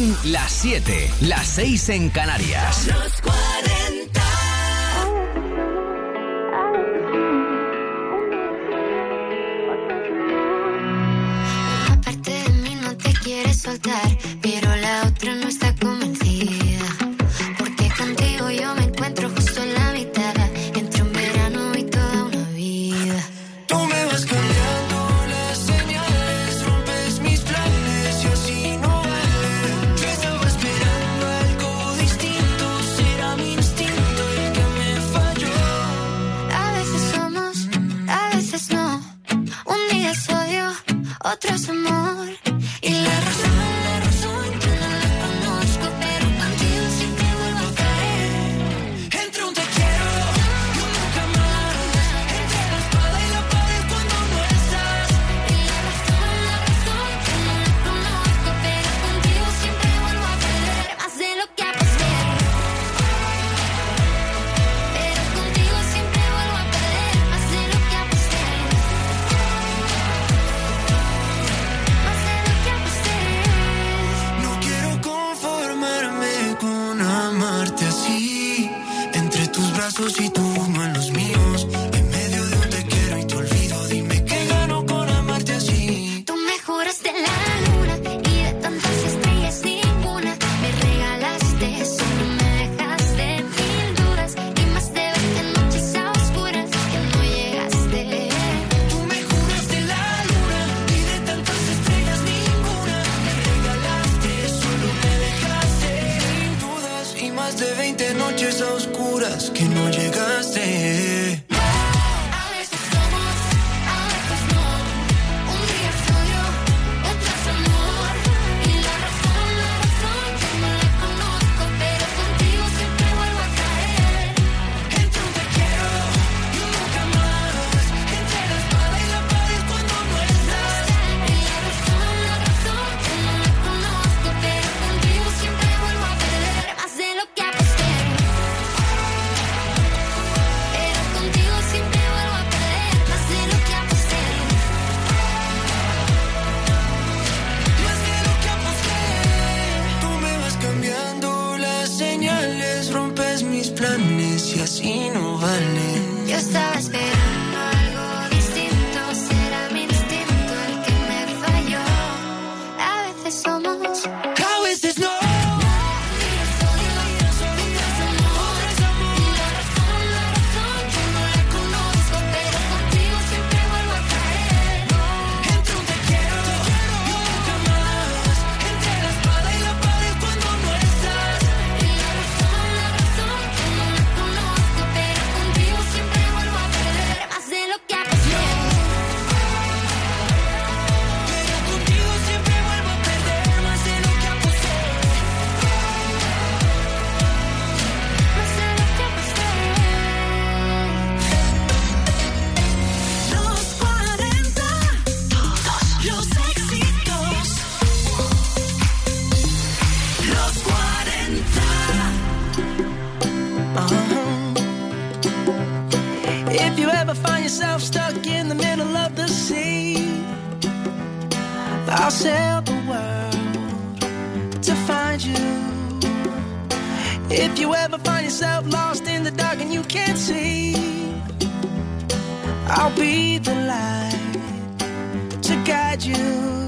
Son las 7, las 6 en Canarias. Los 40. Una parte de mí no te quiere soltar, pero la otra no está convencida. Porque contigo yo me encuentro justo en la mitad, entre un verano y toda una vida. Tú me vas cambiando las señales, rompes mis planes y así no vale. Yo estaba esperando algo distinto, será mi instinto el que me falló. A veces somos, a veces no. Un día es odio, otro es amor. Y la razón yo no la conozco, pero contigo siempre vuelvo a caer. Entre un te quiero y un nunca más, entre la espada y la pared cuando no estás. Y la razón yo no la conozco, pero contigo siempre vuelvo a perder. Más de lo que aposté, pero contigo siempre vuelvo a perder. Más de lo que aposté, más de lo que aposté. No quiero conformarme con amarte así, entre tus brazos y tu mano en los míos, en medio de un te quiero y te olvido. Dime qué gano con amarte así. Tú me juraste la luna y de tantas estrellas ninguna. Me regalaste, solo me dejaste mil dudas y más de 20 noches a oscuras que no llegaste. Tú me juraste la luna y de tantas estrellas ninguna. Me regalaste, solo me dejaste sin dudas y más de 20 noches a oscuras que no llegaste. A veces somos, a veces no. Un día soy yo, otro es amor. Y la razón yo no la conozco, pero contigo siempre vuelvo a caer. Entre un te quiero y un nunca más, entre la espada y la pared cuando no estás. Y la razón yo no la conozco, pero contigo siempre vuelvo a perder. Más de lo que aposté, pero contigo siempre vuelvo a perder. Más de lo que aposté, Más de lo que aposté. Tú me vas cambiando las señales, rompes mis planes y así no vale. yo estaba esperando algo distinto. Será mi instinto el que me falló. A veces somos, A veces no. Entre un te quiero y un nunca más, entre la espada y la pared cuando no estás. Más de lo que aposté, Pero contigo siempre vuelvo a perder, más de lo que aposté. más de lo que aposté. Los 40. Todos los éxitos. Los 40. If you ever find yourself stuck in the middle of the sea, I'll sail the world to find you. If you ever find yourself lost in the dark and you can't see, I'll be the light to guide you.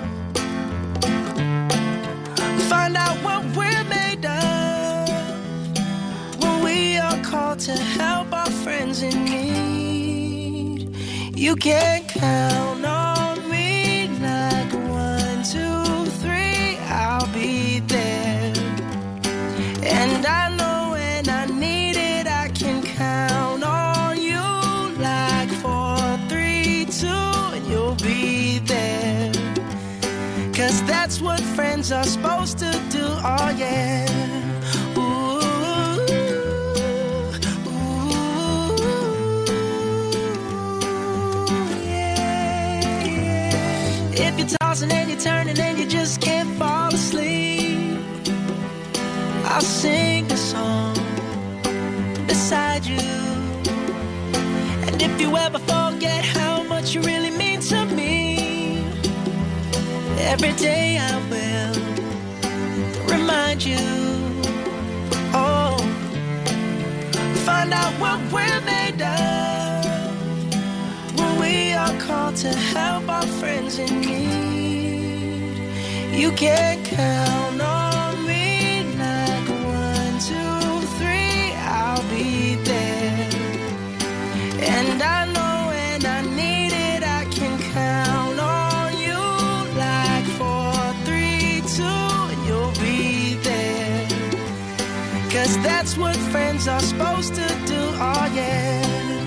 Find out what we're made of when we are called to help our friends in need. You can count on me like 1, 2, 3, I'll be there. And I know when I need it, I can count on you like 4, 3, 2, and you'll be there. 'Cause that's what friends are supposed to do, oh yeah. Ooh, ooh, yeah, yeah. If you're tossing and you're turning and you just can't fall asleep, I'll sing a song beside you. And if you ever forget how much you really mean to me, every day I will find you. Oh, find out what we're made of when we are called to help our friends in need. You can count on me like 1, 2, 3, I'll be there. And I know when I need it, I can count on you like 4, 3, 2, and you'll be there. 'Cause that's what friends are supposed to do, oh yeah.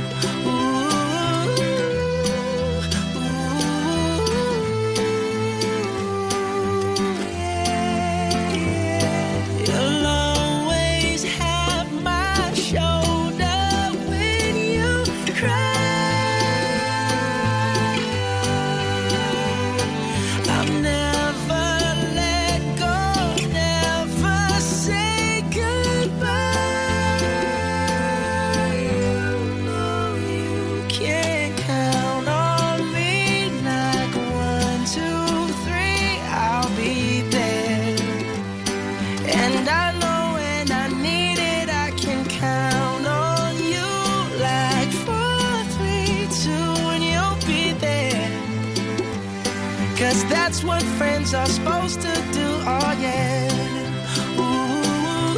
That's what friends are supposed to do, oh yeah. Ooh,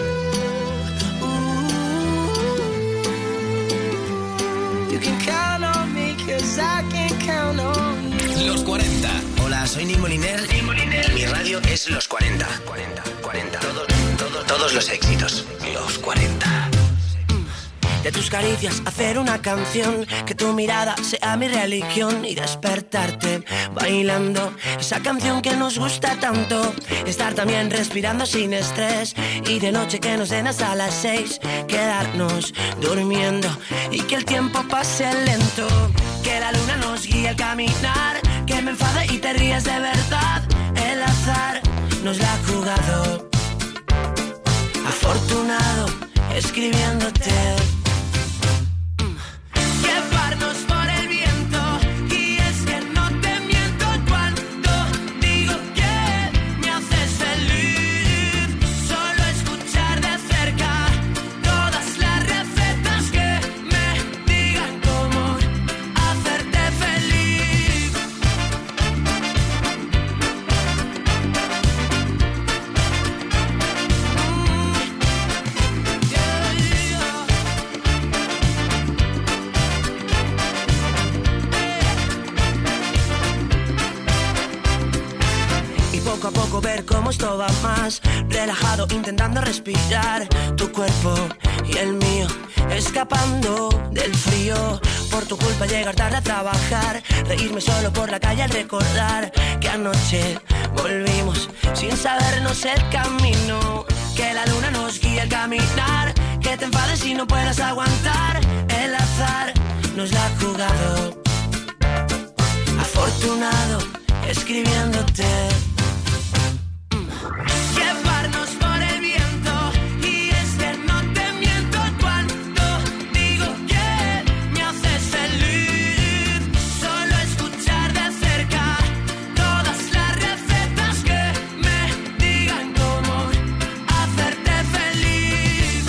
ooh. You can count on me 'cause I can count on you. Los 40. Hola, soy Nick Moliner. Mi radio es Los 40. 40. Todos los éxitos. Los 40. De tus caricias hacer una canción, que tu mirada sea mi religión y despertarte bailando esa canción que nos gusta tanto. Estar también respirando sin estrés y de noche que nos den hasta las 6. Quedarnos durmiendo y que el tiempo pase lento. Que la luna nos guíe al caminar, que me enfade y te rías de verdad. El azar nos la ha jugado. Afortunado escribiéndote. Llevarnos por el viento, y es que no te miento cuando digo que me haces feliz. Solo escuchar de cerca todas las recetas que me digan cómo hacerte feliz. Poco a poco ver cómo esto va más, relajado intentando respirar, tu cuerpo y el mío, escapando del frío. Por tu culpa llegar tarde a trabajar, reírme solo por la calle al recordar que anoche volvimos sin sabernos el camino. Que la luna nos guíe al caminar, que te enfades y no puedas aguantar. El azar nos la ha jugado. Afortunado escribiéndote. Llevarnos por el viento, y es que no te miento cuando digo que me haces feliz. Solo escuchar de cerca todas las recetas que me digan cómo hacerte feliz.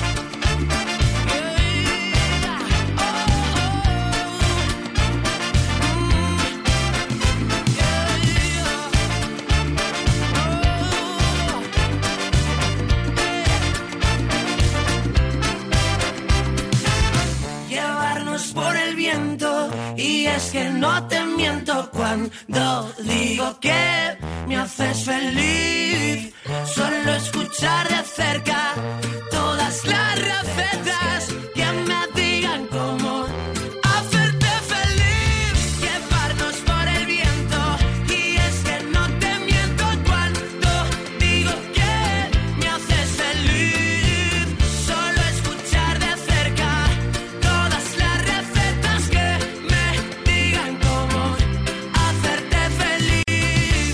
Por el viento, y es que no te miento cuando digo que me haces feliz. Solo escuchar de cerca todas las recetas que me digan cómo hacerte feliz. Llevarnos por el viento, y es que no te miento cuando digo que me haces feliz. Solo escuchar de cerca todas las recetas que me digan cómo hacerte feliz.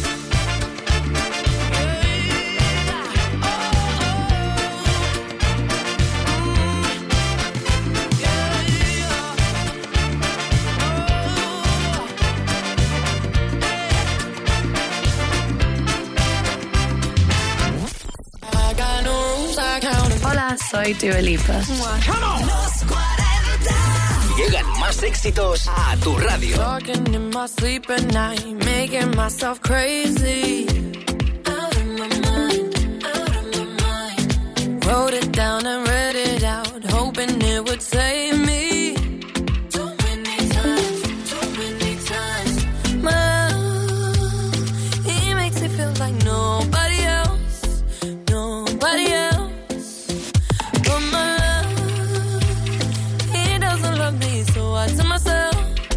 Soy Dua Lipa. Los 40. Llegan más éxitos a tu radio. Talking in my sleep at night, making myself crazy. Out of my mind, out of my mind. Wrote it down and read it out, hoping it would save me. Too many times. My love, he makes me feel like nobody else, nobody else. But my love, he doesn't love me, so I tell myself,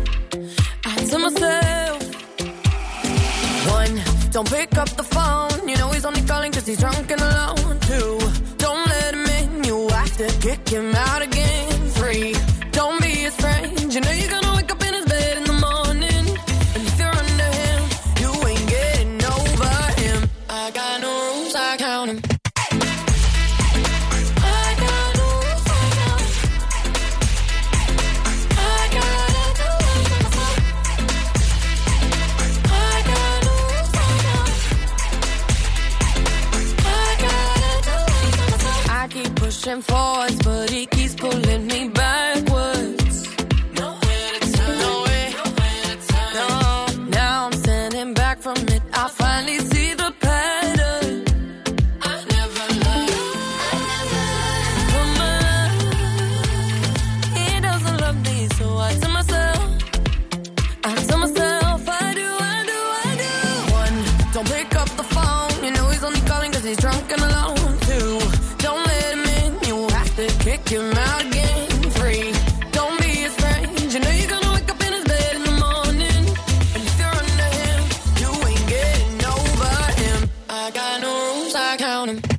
one, don't pick up the phone, you know he's only calling cause he's drunk and alone. Two, don't let him in, you have to kick him out again. Three, don't be his friend, you know you're gonna wake up in his bed in the morning. And if you're under him, you ain't getting over him. I got no rules, I count him. Pushing forwards, but he keeps pulling me backwards. Nowhere to turn, nowhere to turn. No, now I'm standing back from it. I finally see the pattern. I never loved. But my love, he doesn't love me, so I tell myself, I do. One, don't pick up the phone, you know he's only calling cause he's drunk and alone. Two, don't let him in, you have to kick him out again. Three, don't be his friend, you know you're gonna wake up in his bed in the morning. And if you're under him, you ain't getting over him. I got no rules, I count him.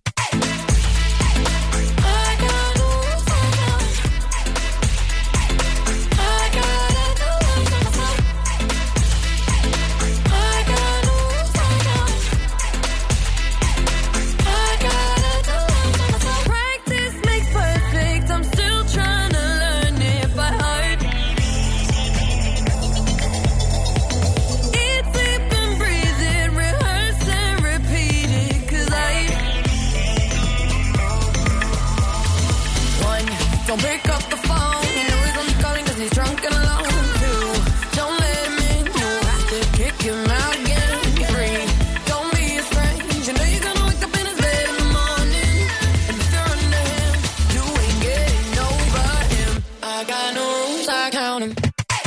Don't pick up the phone, you know he's only calling cause he's drunk and alone. Two, don't let him in, you have to kick him out again. Three, don't be his friend, you know you're gonna wake up in his bed in the morning. And if you're under him, you ain't getting over him. I got no rules, I count him.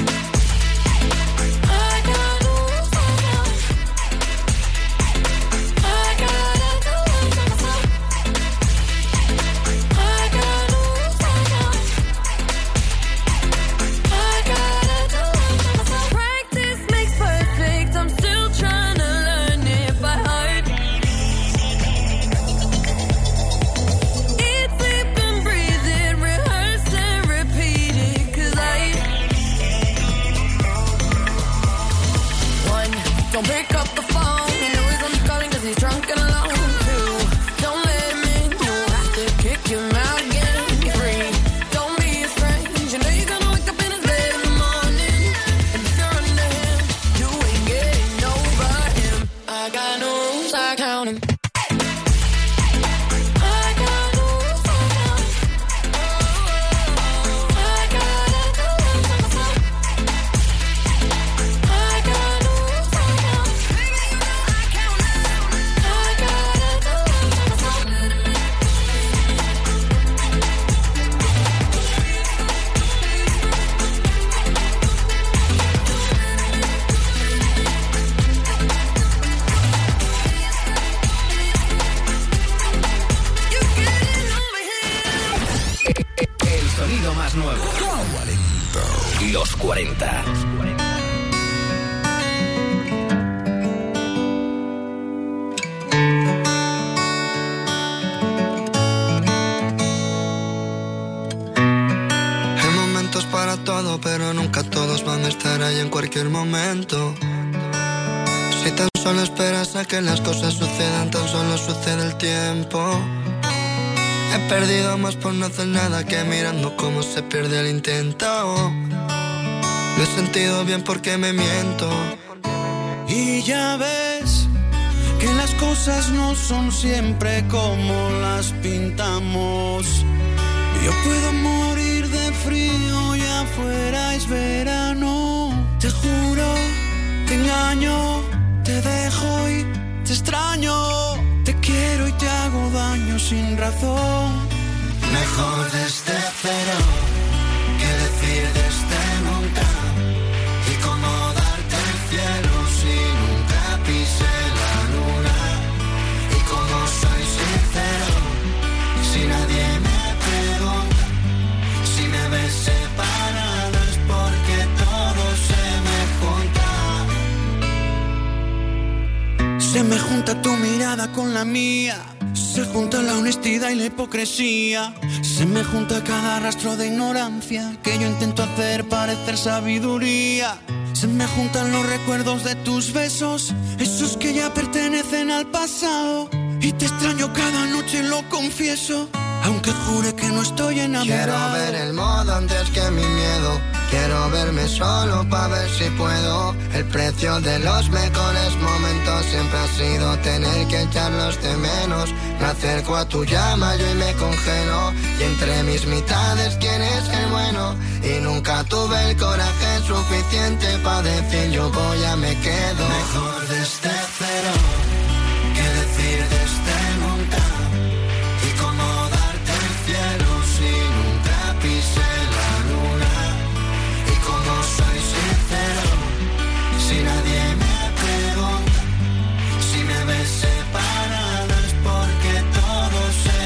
Don't pick up the phone, you know he's only calling cause he's drunk and alone. Two, don't let him in, you have to kick him out again. Three, don't be his friend, you know you're gonna wake up in his bed in the morning. And if you're under him, you ain't getting over him. I got no rules, I count him. Más nuevo. 40. Los 40. Hay momentos para todo, pero nunca todos van a estar ahí en cualquier momento. Si tan solo esperas a que las cosas sucedan, tan solo sucede el tiempo. He perdido más por no hacer nada que mirando cómo se pierde el intento. Me he sentido bien porque me miento. Y ya ves que las cosas no son siempre como las pintamos. Yo puedo morir de frío y afuera es verano. Te juro, te engaño, te dejo y te extraño. Te quiero y te hago daño sin razón. Mejor desde cero que decir desde nunca. Y cómo darte el cielo si nunca pisé la luna. Y cómo soy sincero si nadie me pregunta. Si me ves separado es porque todo se me junta. Se me junta tu mirada con la mía. Se junta la honestidad y la hipocresía. Se me junta cada rastro de ignorancia que yo intento hacer parecer sabiduría. Se me juntan los recuerdos de tus besos, esos que ya pertenecen al pasado. Y te extraño cada noche, lo confieso, aunque jure que no estoy enamorado. Quiero ver el modo antes que mi miedo. Quiero verme solo pa' ver si puedo. El precio de los mejores momentos siempre ha sido tener que echarlos de menos. Me acerco a tu llama yo y me congelo. Y entre mis mitades quién es el bueno. Y nunca tuve el coraje suficiente pa' decir yo voy a me quedo. Mejor desde cero que decir desde nunca. Y cómo darte el cielo si nunca pisé la luna. Y cómo soy sincero si nadie me pregunta. Si me ves separado es porque todo se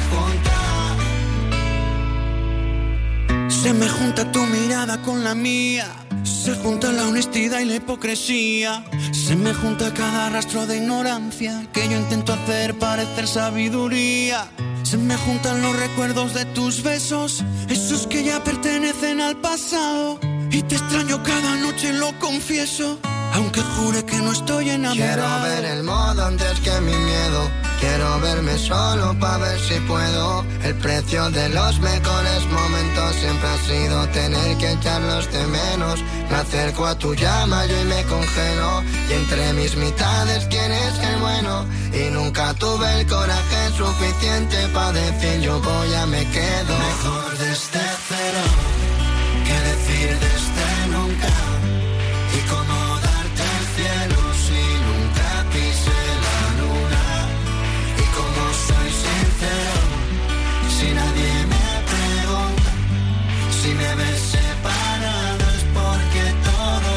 me junta. Se me junta tu mirada con la mía. Se junta la honestidad y la hipocresía. Se me junta cada rastro de ignorancia que yo intento hacer parecer sabiduría. Se me juntan los recuerdos de tus besos, esos que ya pertenecen al pasado. Y te extraño cada noche, lo confieso, aunque jure que no estoy enamorado. Quiero ver el modo antes que mi miedo. Quiero verme solo pa' ver si puedo. El precio de los mejores momentos siempre ha sido tener que echarlos de menos. Me acerco a tu llama yo y me congelo. Y entre mis mitades quién es el bueno. Y nunca tuve el coraje suficiente pa' decir yo voy a me quedo. Mejor desde cero que decir desde nunca. Y cómo darte el cielo si nunca pisé la luna. Y cómo soy sincero si nadie me pregunta. Si me ves separado es porque todo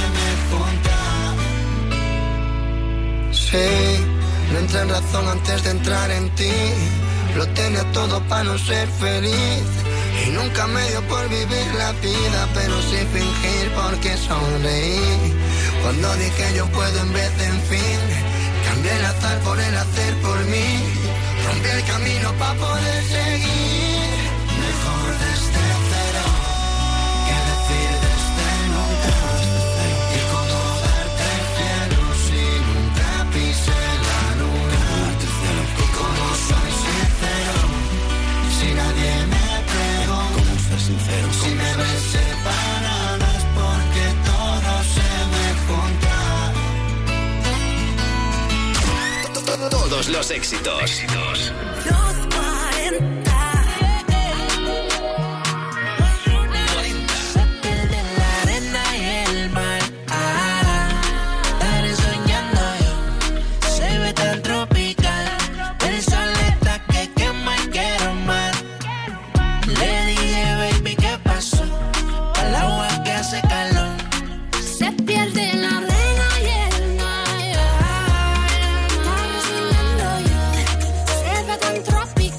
se me junta. Sí, no entré en razón antes de entrar en ti. Lo tenía todo para no ser feliz. Y nunca me dio por vivir la vida, pero sí fingir porque sonreí. Cuando dije yo puedo en vez de en fin. Cambié el azar por el hacer por mí. Rompí el camino para poder seguir. Mejor desde cero que decir desde nunca. Y cómo darte el cielo si nunca pisé la luna. Y cómo soy sincero si nadie me pregunta. Si me ves separado es porque todo se me junta. Todos los éxitos. Los 40. Se pierde la arena y el mar. Estaré soñando yo. Se ve tan tropical. El sol está que quema y quiero más. Le dije, baby, ¿qué pasó? Al agua que hace calor. Se pierde la arena y el mar. Estamos soñando yo. Se ve tan tropical.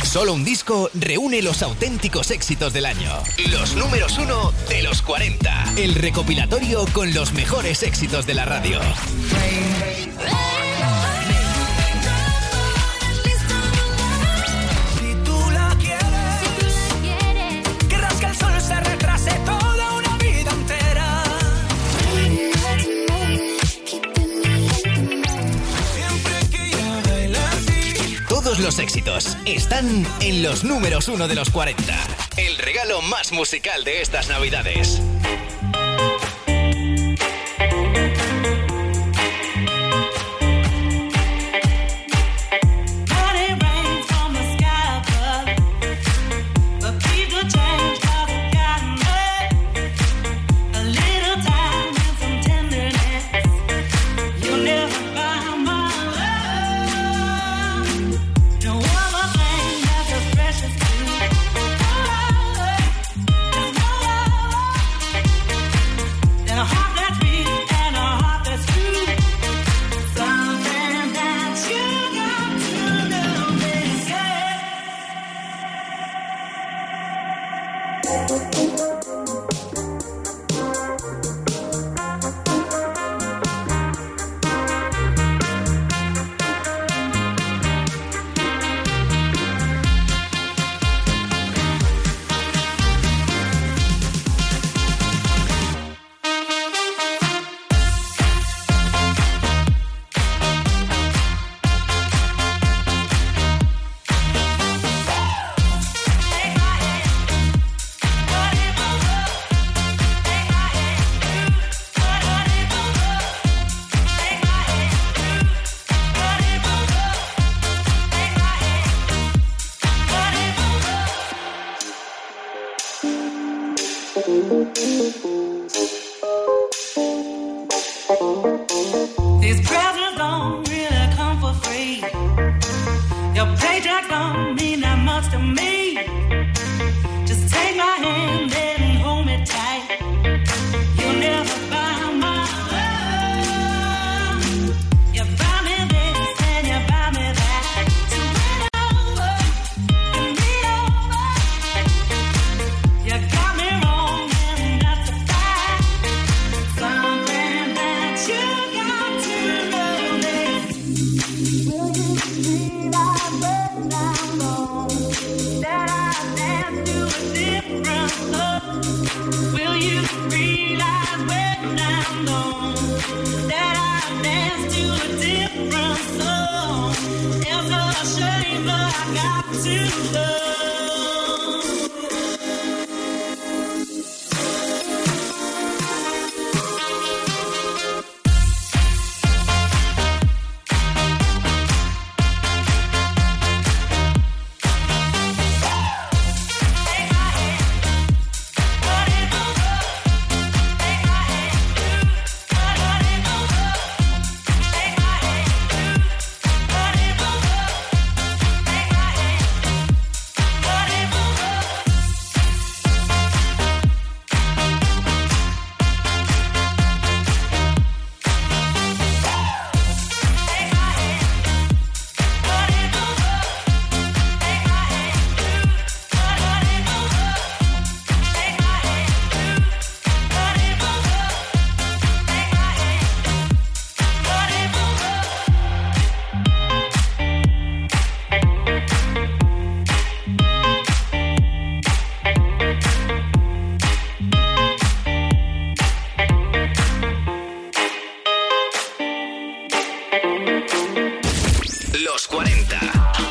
Solo un disco reúne los auténticos éxitos del año. Los números 1 de los 40. El recopilatorio con los mejores éxitos de la radio. Si tú la quieres, querrás que el sol se retrase toda una vida entera. Siempre que ella baila así. Todos los éxitos están en los números 1 de los 40. El regalo más musical de estas Navidades. These presents don't really come for free. Your paycheck don't mean that much to me. Just take my hand and hold me tight. You'll never buy my love. You buy me this and you buy me that. So win over and be over. You got me wrong and that's a fact. Something that you got to know this. Will you realize when I'm gone that I dance to a different love? Will you realize when I'm gone that I dance to a different song? It's a shame, but I got to love. Los 40.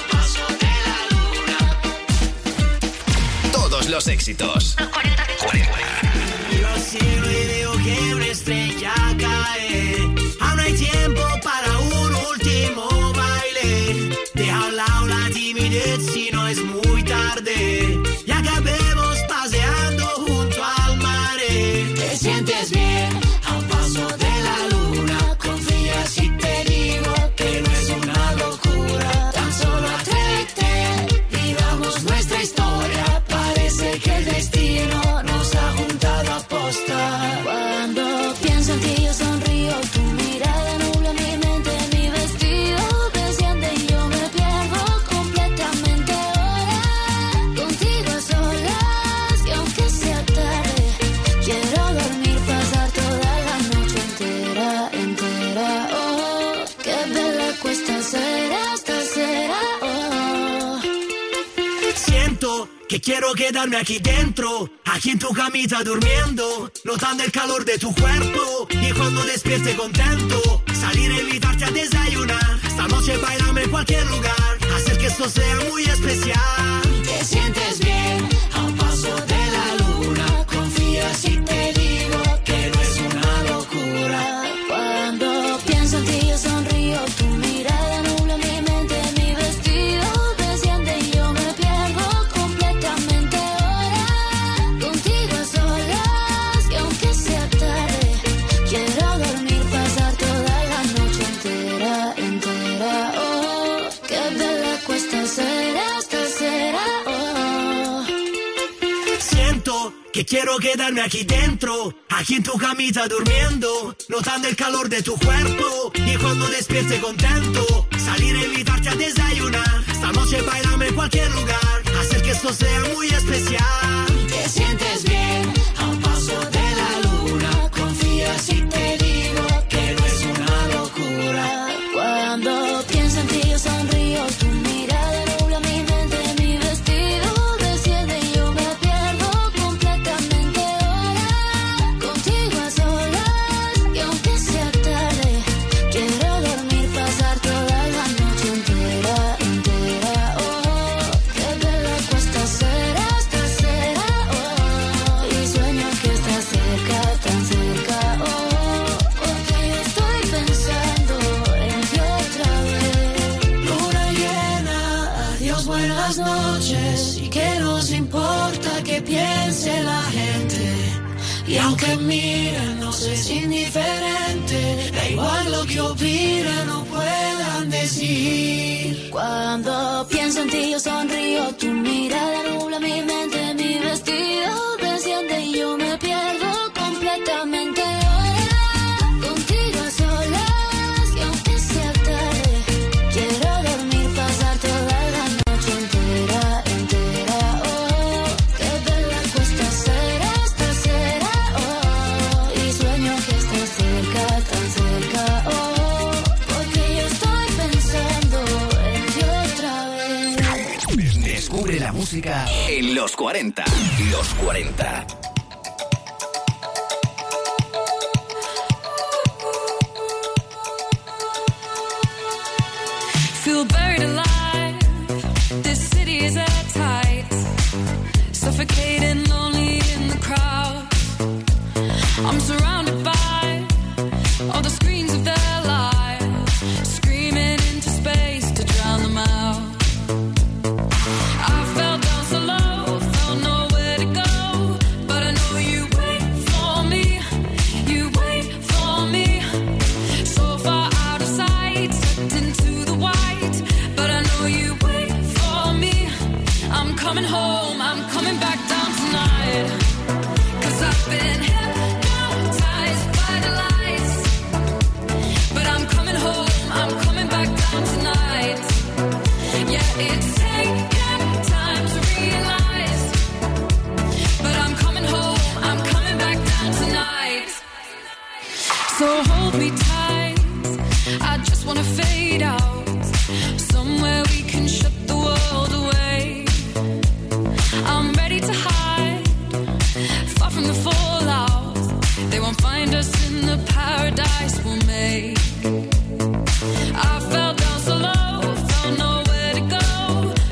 Todos los éxitos. Miro al cielo y veo que una estrella cae. Aún no hay tiempo para un último baile. Deja a un lado la timidez si no es muy tarde. Y acabemos paseando junto al mar. Te sientes bien a un paso de la luna. Confía si te digo que no es una locura. Tan solo atrévete, vivamos nuestra historia. Parece que el destino nos ha juntado a posta. Cuando pienso en ti yo sonrío, tu mirada nubla mi mente, mi vestido desciende y yo me pierdo completamente ahora. que quiero quedarme aquí dentro, aquí en tu camita durmiendo, notando el calor de tu cuerpo, y cuando despierte contento, salir a invitarte a desayunar, esta noche bailame en cualquier lugar, hacer que esto sea muy especial. Te sientes bien, a un paso de la luna, confía si te digo que no es una locura. Cuando pienso en ti yo sonrío, tu mirada nubla mi mente, mi vestido desciende y yo me pierdo completamente ahora. Contigo a solas, y aunque sea tarde, quiero dormir, pasar toda la noche entera, entera. Oh, qué bella cuesta ser esta será. Oh. Siento que quiero quedarme aquí dentro, aquí en tu camita durmiendo, notando el calor de tu cuerpo, y cuando despierte contento, salir a invitarte a desayunar, esta noche bailame en cualquier lugar, hacer que esto sea muy especial. Te sientes bien, a un paso de la luna, confía si te digo que no es una locura. Cuando pienso en ti yo sonrío, tu mirada nubla mi mente, mi vestido desciende y yo me pierdo completamente ahora. Contigo a solas, y aunque sea tarde, quiero dormir, pasar toda la noche entera, entera. Oh, qué bella cuesta ser esta será. Oh, y sueño que estás cerca, tan cerca. Oh, porque yo estoy pensando en ti otra vez. Luna llena, adiós, buenas noches, y que nos importa que piense la gente. Y aunque miren, no es indiferente, da igual lo que opinen o puedan decir. Cuando pienso en ti yo sonrío, tu mirada nubla mi mente, mi vestido desciende y yo me pierdo completamente ahora. Contigo a solas, y aunque sea tarde, quiero dormir, pasar toda la noche entera, entera. Oh, qué bella cuesta ser esta será. Oh, y sueño que estás cerca, tan cerca. Oh, porque yo estoy pensando en ti otra vez. Descubre la música en los 40. Los 40. Feel buried alive. This city is at tight. Suffocating, lonely in the crowd. I'm surrounded by all the screens of their lives, screaming into space to drown them out. I fell down so low, felt nowhere to go, but I know you wait for me, you wait for me. So far out of sight, sucked into the white, but I know you wait for me. I'm coming home, I'm coming back down tonight, 'cause I've been hypnotized by the lights, but I'm coming home, I'm coming back down tonight. Yeah, it's taken time to realize, but I'm coming home, I'm coming back down tonight. So hold me tight, I just wanna fade out, somewhere we can shut the world away. I'm ready to hide, far from the fallout. They won't find us in the paradise we'll make. I fell down so low, felt nowhere to go,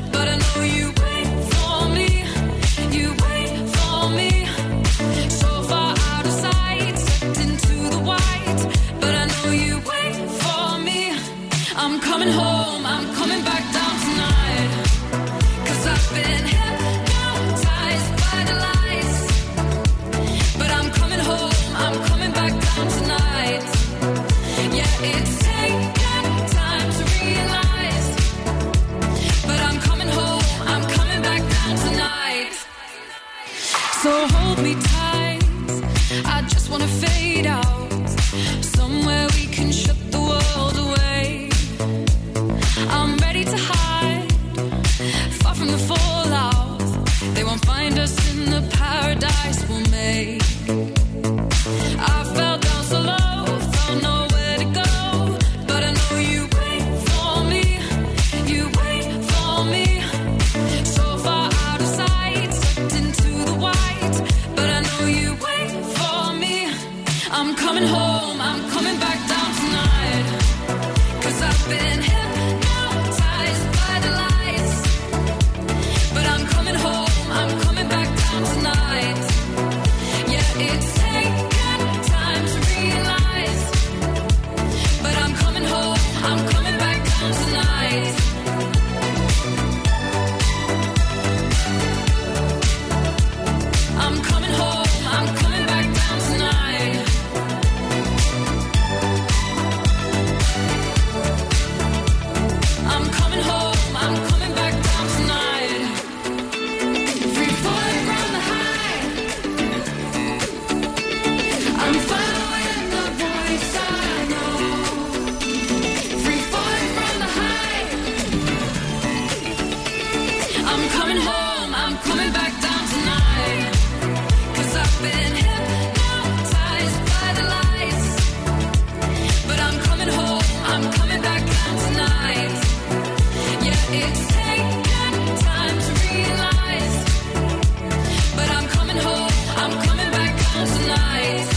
I'm coming home, I'm coming back down tonight. 'Cause I've been hypnotized by the lights. But I'm coming home, I'm coming back down tonight. Yeah, it's taken time to realize. But I'm coming home, I'm coming back down tonight.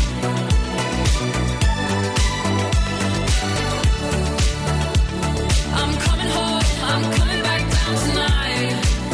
I'm coming home, I'm coming back down tonight.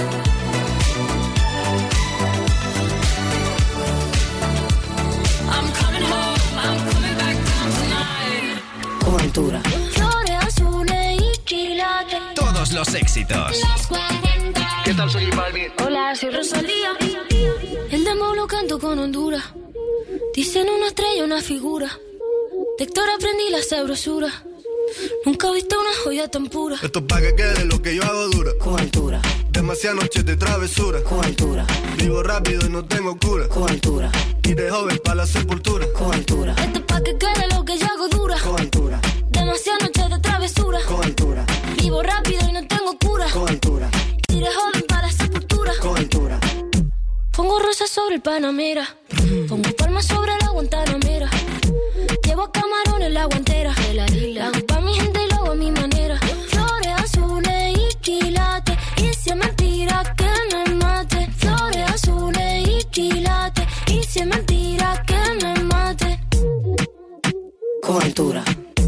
I'm coming home, I'm coming back down tonight. Cobertura. Flores azules y quilates. Todos los éxitos. Los 40. ¿Qué tal? Soy Balvin. Hola, soy Rosalía. El demo lo canto con Honduras. Dicen una estrella, una figura. De Héctor aprendí la sabrosura. Nunca he visto una joya tan pura. Esto es pa' que quede lo que yo hago dura. Cobertura. Demasiadas noches de travesura. Cobertura. Vivo rápido y no tengo cura. Cobertura. Y de joven pa' la sepultura. Cobertura. Esto es pa' que quede lo que yo hago dura. Cobertura. Demasiadas noches de travesura. Cobertura. Vivo rápido y no tengo cura. Cobertura. Y de joven para la sepultura. Cobertura. Pongo rosas sobre el Panamera. Pongo palmas sobre la Guantanamera. Llevo camarones la guantera. La hago pa' mi gente y lo hago a mi manera. Flores azules y quilates. Y si es mentira que me mate. Flores azules y quilates. Y si es mentira que me mate. Cobertura.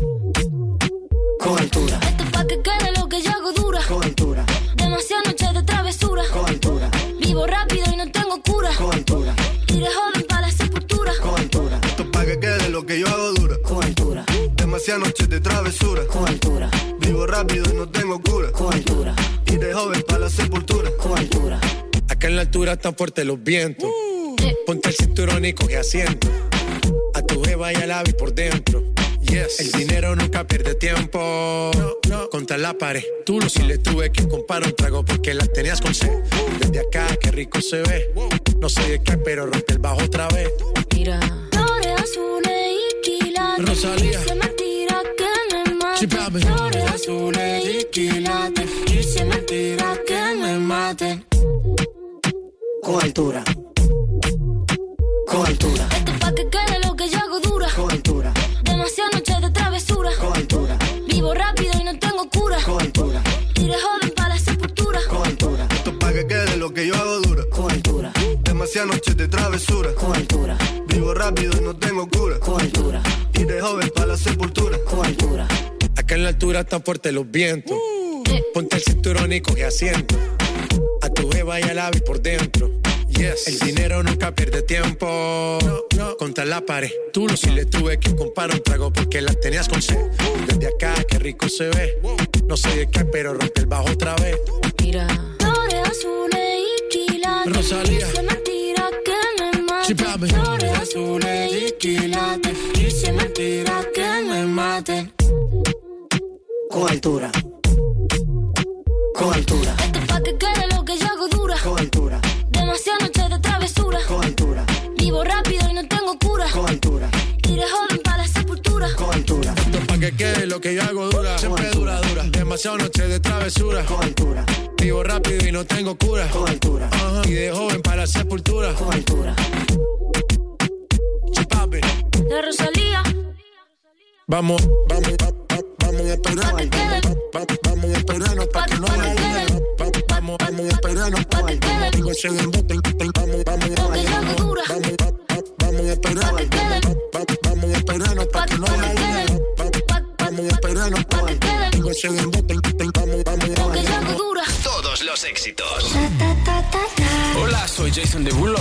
Cobertura. Esto es pa' que quede lo que yo hago dura. Cobertura. Demasiadas noches de travesura. Cobertura. Vivo rápido y no tengo cura. Cobertura. Y de joven para la sepultura. Cobertura. Esto es pa' que quede lo que yo hago dura. Cobertura. Demasiadas noches de travesura. Cobertura. Vivo rápido y no tengo cura. Cobertura. Y de joven pa' la sepultura. Cobertura. Acá en la altura están fuertes los vientos. Ponte el cinturón y coge asiento. A tu jeva y al ave por dentro. Yes. El dinero nunca pierde tiempo. No. Contra la pared. Tú no. Si le tuve que comprar un trago porque la tenías con sed. Desde acá, qué rico se ve. No sé de qué, pero rompe el bajo otra vez. Mira. Flores azules y quilates. Rosalía. Y si es mentira que me mate. Chipame. Flores azules y quilates. Y si es mentira que me mate. Cobertura. Cobertura. Esto es pa' que quede lo que yo hago dura. Cobertura. Demasiadas noches de travesura. Cobertura. Vivo rápido y no tengo cura. Cobertura. Y de joven para la sepultura. Cobertura. Esto es pa' que quede lo que yo hago dura. Cobertura. Demasiadas noches de travesura. Cobertura. Vivo rápido y no tengo cura. Cobertura. Y de joven pa' la sepultura. Cobertura. Acá en la altura están fuertes los vientos. Ponte el cinturón y coge asiento. A tu jeva y al ave por dentro. Yes. El dinero nunca pierde tiempo. No. Contra la pared. Tú no. Si le tuve que comprar un trago porque la tenías con sed. Desde acá, qué rico se ve. No sé de qué, pero rompe el bajo otra vez. Mira. Flores azules y quilates. Rosalía. Y si es mentira que me mate. Chipame. Flores azules y quilates. Y si es mentira que me mate. Cobertura. Cobertura. Esto es pa' que quede lo que yo hago dura. Cobertura. Demasiadas noches de travesura. Cobertura. Vivo rápido y no tengo cura. Cobertura. Y de joven para la sepultura. Cobertura. Esto es pa' que quede lo que yo hago dura. Siempre dura. Demasiadas noches de travesura. Cobertura. Vivo rápido y no tengo cura. Cobertura. Y de joven para la sepultura. Cobertura. Chipapi. La Rosalía. Vamos a esperarnos. Vamos a esperarnos para que no vaya. Vamos a esperarnos para que no se den bote. Vamos a esperarnos. Vamos a esperarnos para que no vaya. Vamos a esperarnos para que no se den bote. Todos los éxitos. Hola, soy Jason Derulo.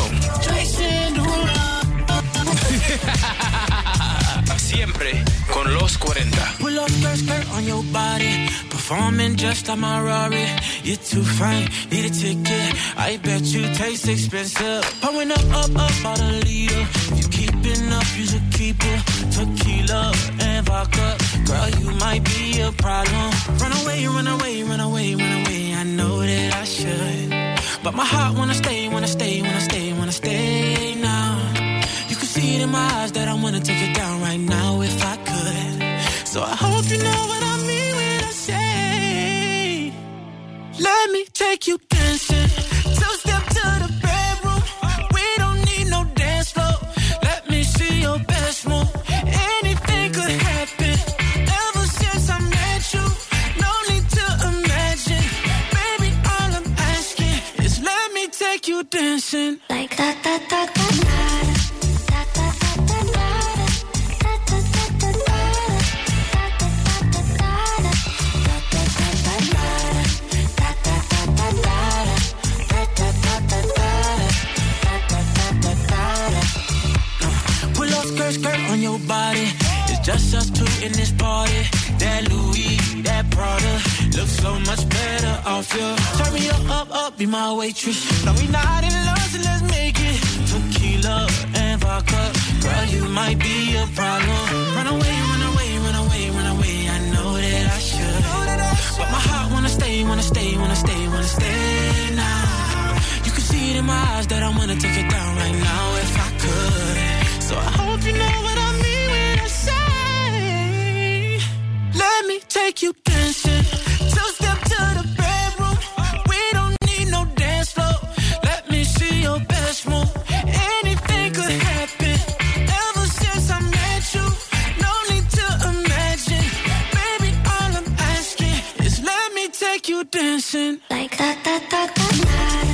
Siempre con los 40. Pull up skirt on your body, performing just like my Rari. You're too fine, need a ticket. I bet you taste expensive. Pouring up, about a liter. If you keeping up, you should keep it. Tequila and vodka, girl, you might be a problem. Run away, run away, run away, run away. I know that I should, but my heart wanna stay, wanna stay, wanna stay, wanna stay now. See it in my eyes that I wanna take it down right now if I could. So I hope you know what I mean when I say, let me take you dancing. take you dancing like da da da da da. Skirt on your body, it's just us two in this party. That Louis, that Prada, looks so much better off you. Turn me up, be my waitress. No, we not in love, so let's make it tequila and vodka. Girl, you might be a problem. Run away, run away, run away, run away. I know that I should, but my heart wanna stay, wanna stay, wanna stay, wanna stay now. You can see it in my eyes that I wanna take it down right now if I could. So I hope you know what I mean when I say, let me take you dancing. Two-step to the bedroom. We don't need no dance floor. Let me see your best move. Anything could happen. Ever since I met you, no need to imagine. Baby, all I'm asking is let me take you dancing like da da da da da.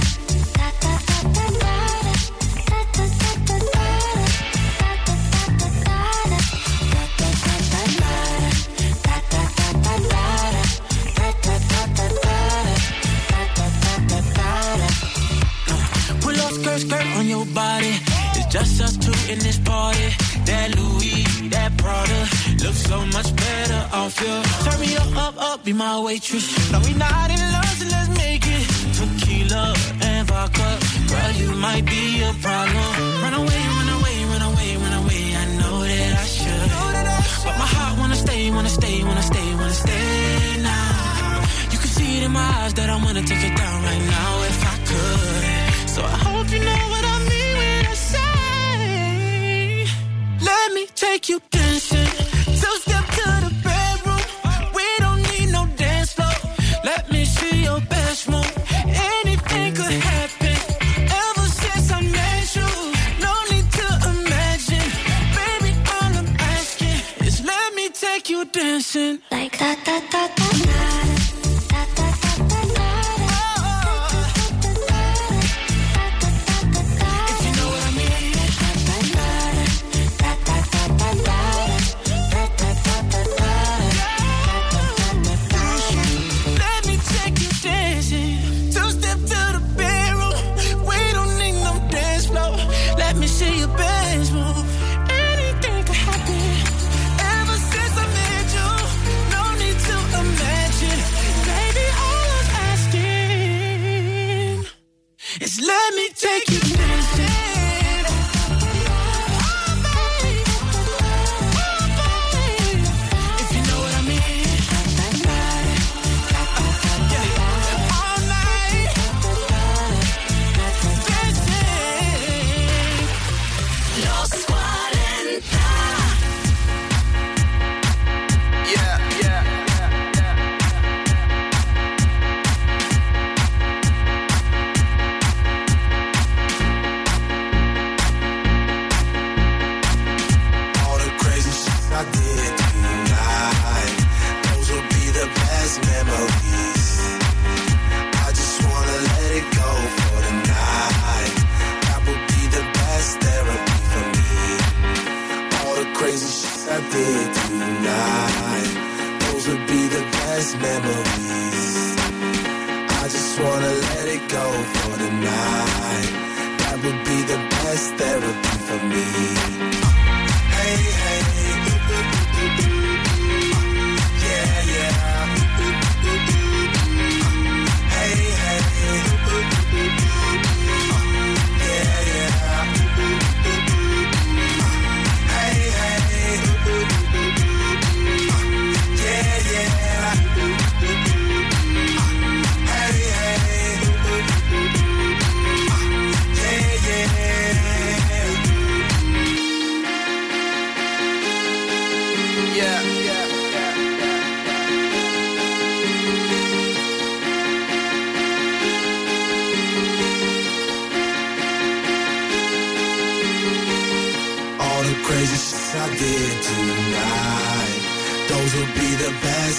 Skirt on your body, it's just us two in this party. That Louis, that Prada, looks so much better off you. Turn me up, be my waitress. No, we not in love, so let's make it tequila and vodka. Girl, you might be a problem. Run away, run away, run away, run away. I know that I should, but my heart wanna stay, wanna stay, wanna stay, wanna stay now. You can see it in my eyes that I wanna take it down right now if I could. So I hope you know what I mean when I say, let me take you dancing. Two-step to the bedroom. We don't need no dance floor. Let me see your best move. Anything could happen. Ever since I met you, no need to imagine. Baby, all I'm asking is let me take you dancing like da da da da da. Let me take you dancing. crazy shit I did tonight. Those will be the best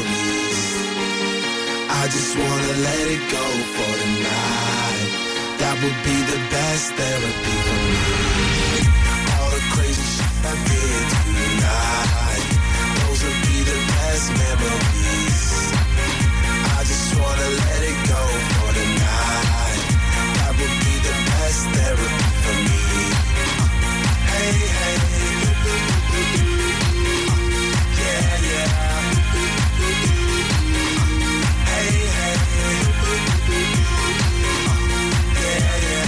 memories. I just wanna let it go for the night. That would be the best therapy for me. All the crazy shit I did tonight, those would be the best memories. I just wanna let it go for the night. That would be the best therapy for me. Hey, hey, yeah, yeah. Hey, hey, yeah, yeah.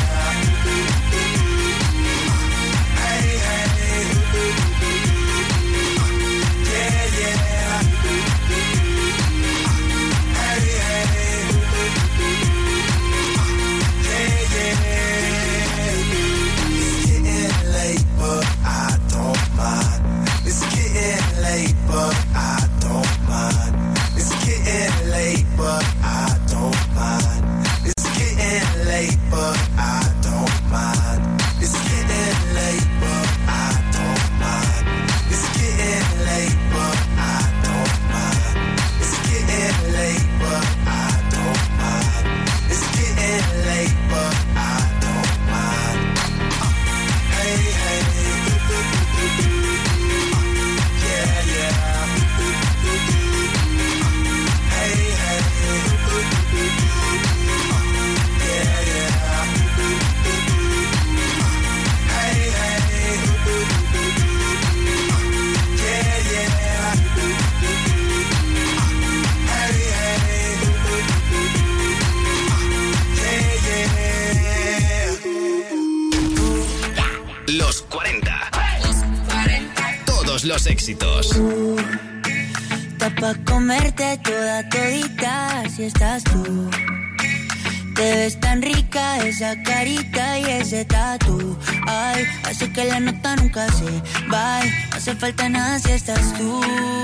Hey, hey, yeah, yeah. It's getting late, but I don't mind. It's getting late, but I don't mind. It's getting late, but I don't mind. It's getting late, but I don't mind. It's getting late, but I don't mind. It's getting late, but I don't mind. It's getting late, but I don't mind. Hey, hey. Yeah, yeah. Hey, hey. Yeah, yeah. Hey, hey. Yeah, yeah. Hey, hey. Los 40. Todos los éxitos. Está pa' comerte toda todita si estás tú. Te ves tan rica esa carita y ese tatu. Ay, hace que la nota nunca se va. No hace falta nada si estás tú.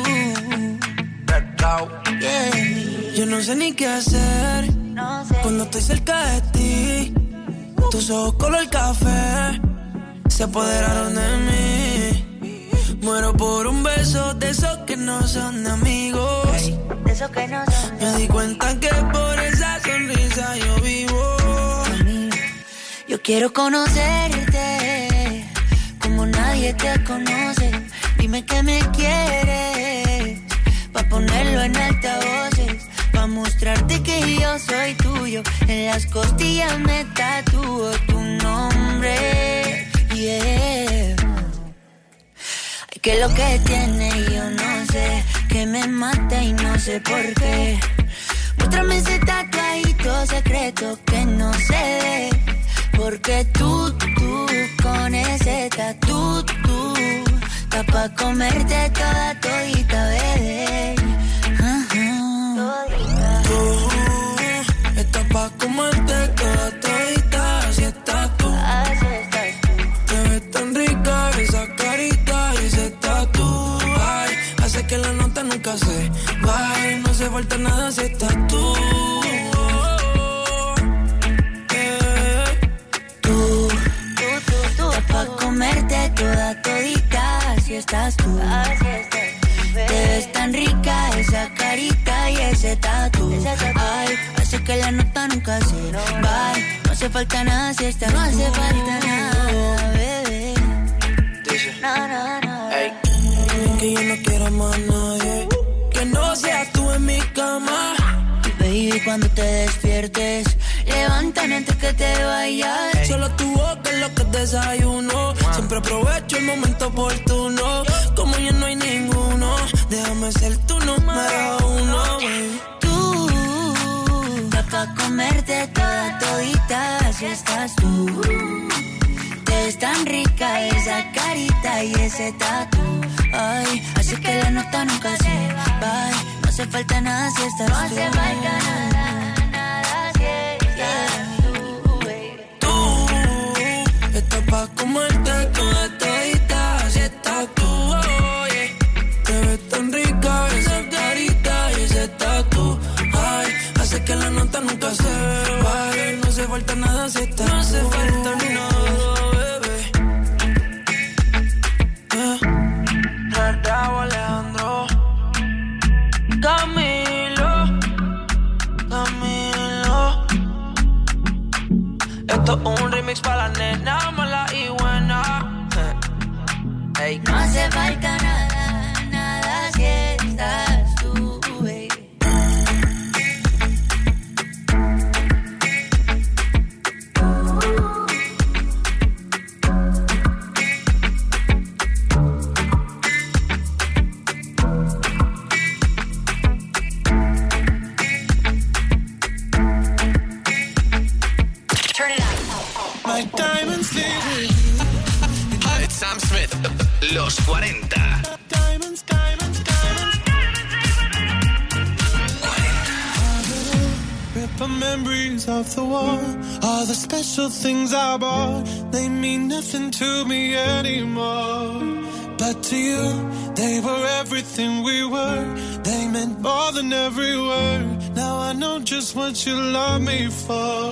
Yeah. Yo no sé ni qué hacer cuando estoy cerca de ti. Tus ojos color café se apoderaron de mí. Muero por un beso de esos que no son amigos. Hey, de esos que no son. Me di cuenta que por esa sonrisa yo vivo. Yo quiero conocerte como nadie te conoce. Dime que me quieres pa' ponerlo en altavoces, pa' mostrarte que yo soy tuyo. En las costillas me tatúo tu nombre. Yeah. Que lo que tiene yo no sé, que me mata y no sé por qué. Muéstrame ese tatuadito secreto que no se ve, porque tú con ese tatu, está pa' comerte toda todita, bebé. Tú estás pa' comerte toda todita, así estás tú. Te ves tan rica esa carita y ese tatu. Ay, hace que la nota nunca se va. No hace falta nada si estás tú. Tú estás pa' comerte toda todita, así estás tú. Te ves tan rica esa carita y ese tatu. Ay, hace que la nota nunca se va. No hace falta nada si estás tú. No hace falta nada, bebé. No. Ey. Que yo no quiero más nadie que no seas tú en mi cama. Baby, cuando te despiertes, levántame antes que te vayas. Solo tu boca es lo que desayuno. Siempre aprovecho el momento oportuno. Como ya no hay ninguno, déjame ser tu número uno. Tú estás pa' comerte toda todita, así estás tú. Te ves tan rica esa carita y ese tatu. Ay, hace que la nota nunca se va. No hace falta nada si estás tú. No hace falta nada si estás tú. Estás pa' comerte toda todita, así estás tú. Oye, te ves tan rica esa carita y ese tatu. Ay, hace que la nota nunca se va. No hace falta nada si estás tú. No hace falta nada. Alejandro, Camilo, Esto es un remix para la nena mala y buena. Hey. No hace falta nada, nada si estás tú, baby. Sam Smith, Los 40. Diamonds, diamonds, diamonds. Rip the memories of the war. All the special things I bought, they mean nothing to me anymore. But to you, they were everything we were. They meant more than every word. Now I know just what you love me for.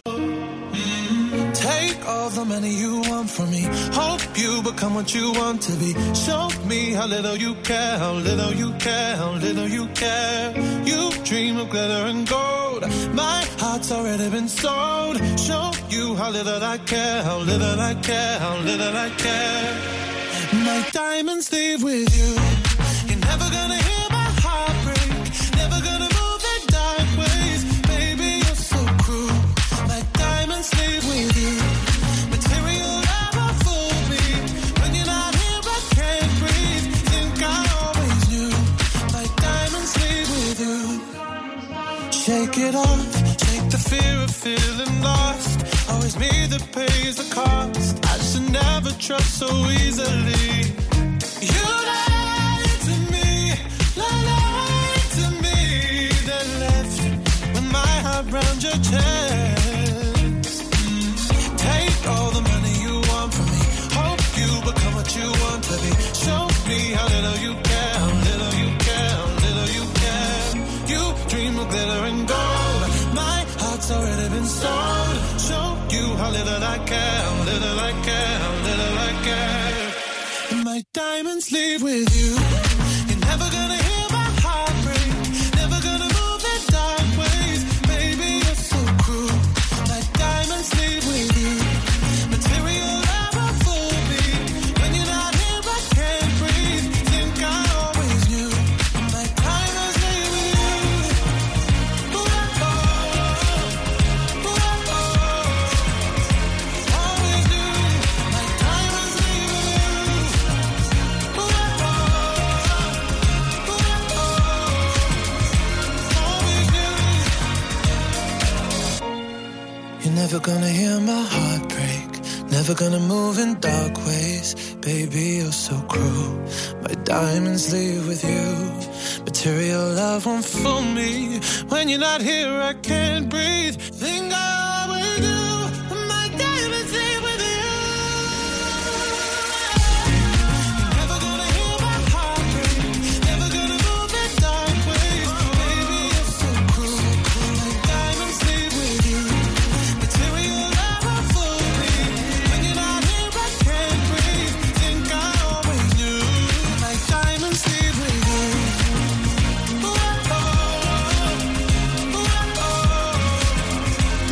Take all the money you want from me. Hope you become what you want to be. Show me how little you care, how little you care, how little you care. You dream of glitter and gold. My heart's already been sold. Show you how little I care, how little I care, how little I care. My diamonds leave with you. You're never gonna hear my heart break. Never gonna move in dark ways. Baby, you're so cruel. My diamonds leave with you. Material never fooled me. When you're not here, I can't breathe. Think I always knew. My diamonds leave with you. Shake it off. Shake the fear of feeling lost. Always me that pays the cost. I should never trust so easily. You lied to me, lied to me. Then left with my heart round your chest. Take all the money you want from me. Hope you become what you want to be. Show me how little you care, how little you care, how little you care. You dream of glitter and gold. My heart's already been sold. Show you how little I care, how little I care, how little I care. And my diamonds leave with you. You're never gonna hear my heart break. Never gonna move in dark ways. Baby, you're so cruel. My diamonds leave with you. Material never fooled me. When you're not here, I can't breathe. Think I always knew. My diamonds leave with you. Ooh, oh, ooh, oh, always knew. My diamonds leave with you. Ooh, oh, always knew. You're never gonna hear my heart break. Never gonna move in dark ways. Baby, you're so cruel. My diamonds leave with you. Material love won't fool me. When you're not here, I can't breathe. Think I always do. My diamonds leave with you. You're never gonna hear my heart break. Never gonna move in dark ways. Baby, you're so cruel. My diamonds leave with you. Material love won't fool me. When you're not here, I can't breathe. Think I always knew. My diamonds leave with you. Ooh, oh, ooh, oh,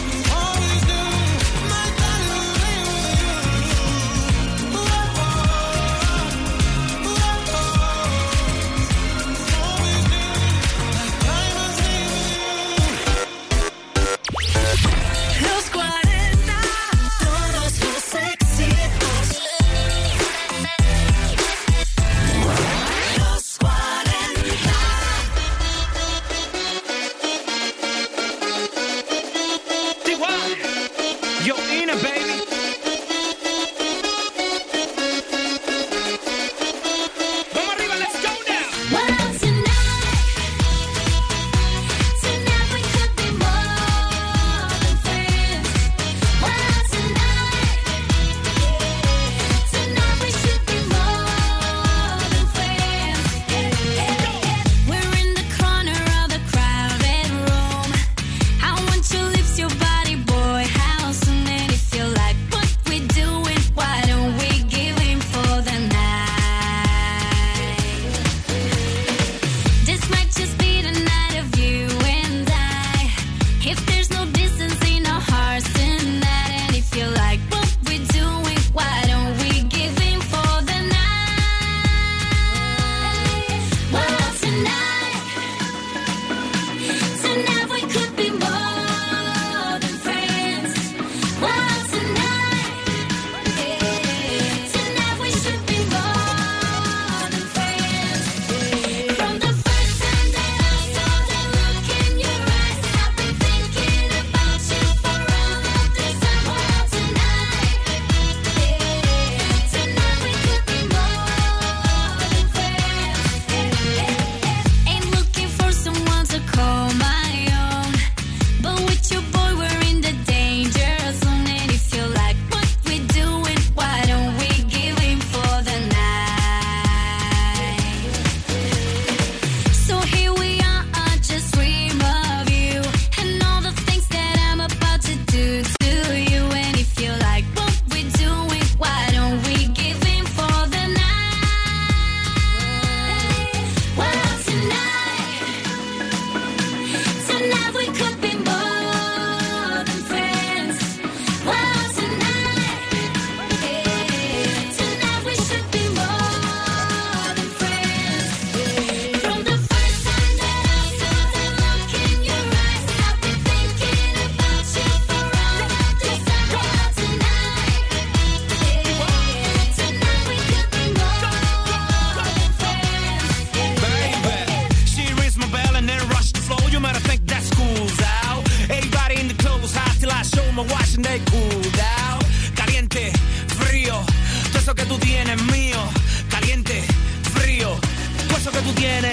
la show, me watching they cool down. Caliente, frío, todo eso que tú tienes mío. Caliente, frío, todo eso que tú tienes.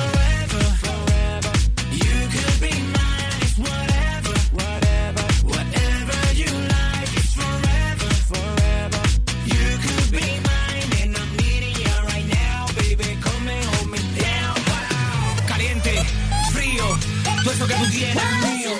Todo eso que tú tienes mío.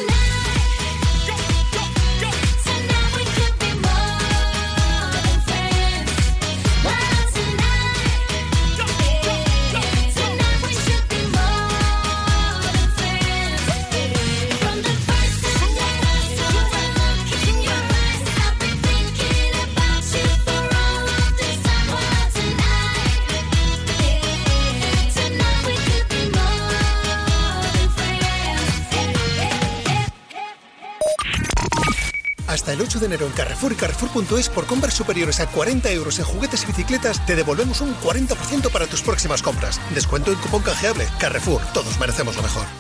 Hasta el 8 de enero en Carrefour y Carrefour.es, por compras superiores a 40 euros en juguetes y bicicletas, te devolvemos un 40% para tus próximas compras. Descuento en cupón canjeable. Carrefour, todos merecemos lo mejor.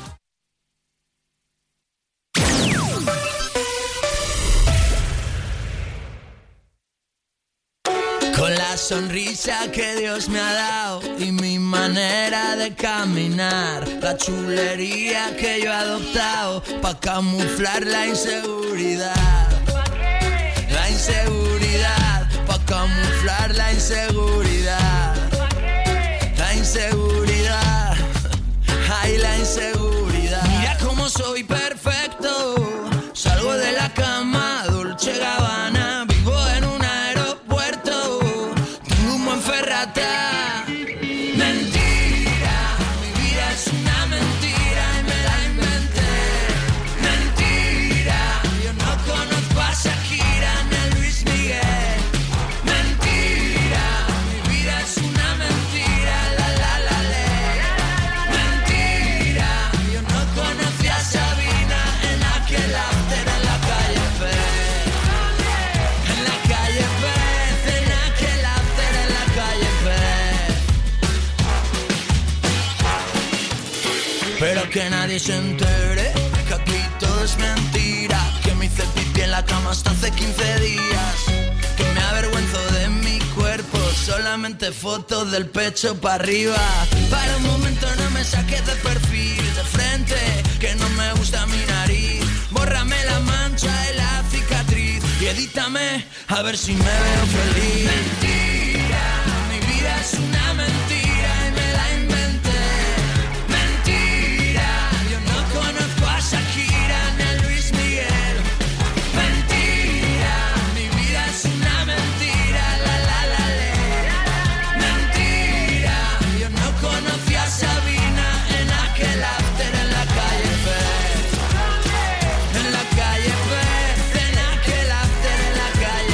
Con la sonrisa que Dios me ha dado y mi manera de caminar, la chulería que yo he adoptado pa' camuflar la inseguridad. La inseguridad, pa' camuflar la inseguridad. La inseguridad, ay, la inseguridad. Mira cómo soy perfecto, salgo de la cama, Dolce Gabbana, vivo en un aeropuerto, tengo un buen Ferrata. Mentira, mi vida es una mentira y me la inventé. Mentira, yo no conozco a Shakira ni a Luis Miguel. Mentira, mi vida es una mentira, la la la la. Mentira, yo no conocí a Sabina en aquel after en la calle Pez. En la calle Pez, en aquel after en la calle Pez. Pero que nadie se entere que aquí todo es mentira, que me hice pipí en la cama hasta hace 15 días, que me avergüenzo de mi cuerpo, solamente fotos del pecho para arriba. Para un momento no me saques de perfil, de frente, que no me gusta mi nariz. Bórrame la mancha y la cicatriz y edítame a ver si me veo feliz. Mentira, mi vida es una mentira y me la inventé. Mentira, yo no conozco a Shakira ni a Luis Miguel. Mentira, mi vida es una mentira, la la la la. Mentira, yo no conocí a Sabina en aquel after en la calle Pez. En la calle Pez, en aquel after en la calle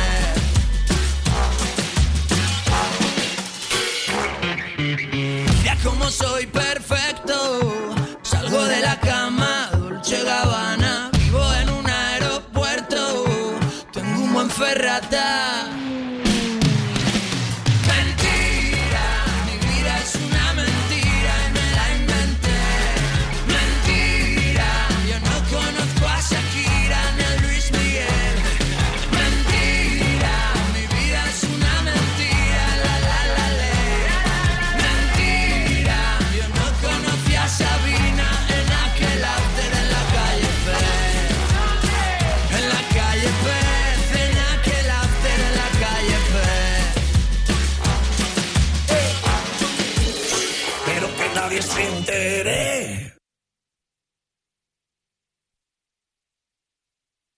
Pez. Mira cómo soy perfecto, salgo de la cama, Dolce Gabbana, vivo en un aeropuerto, tengo un buen Ferrata.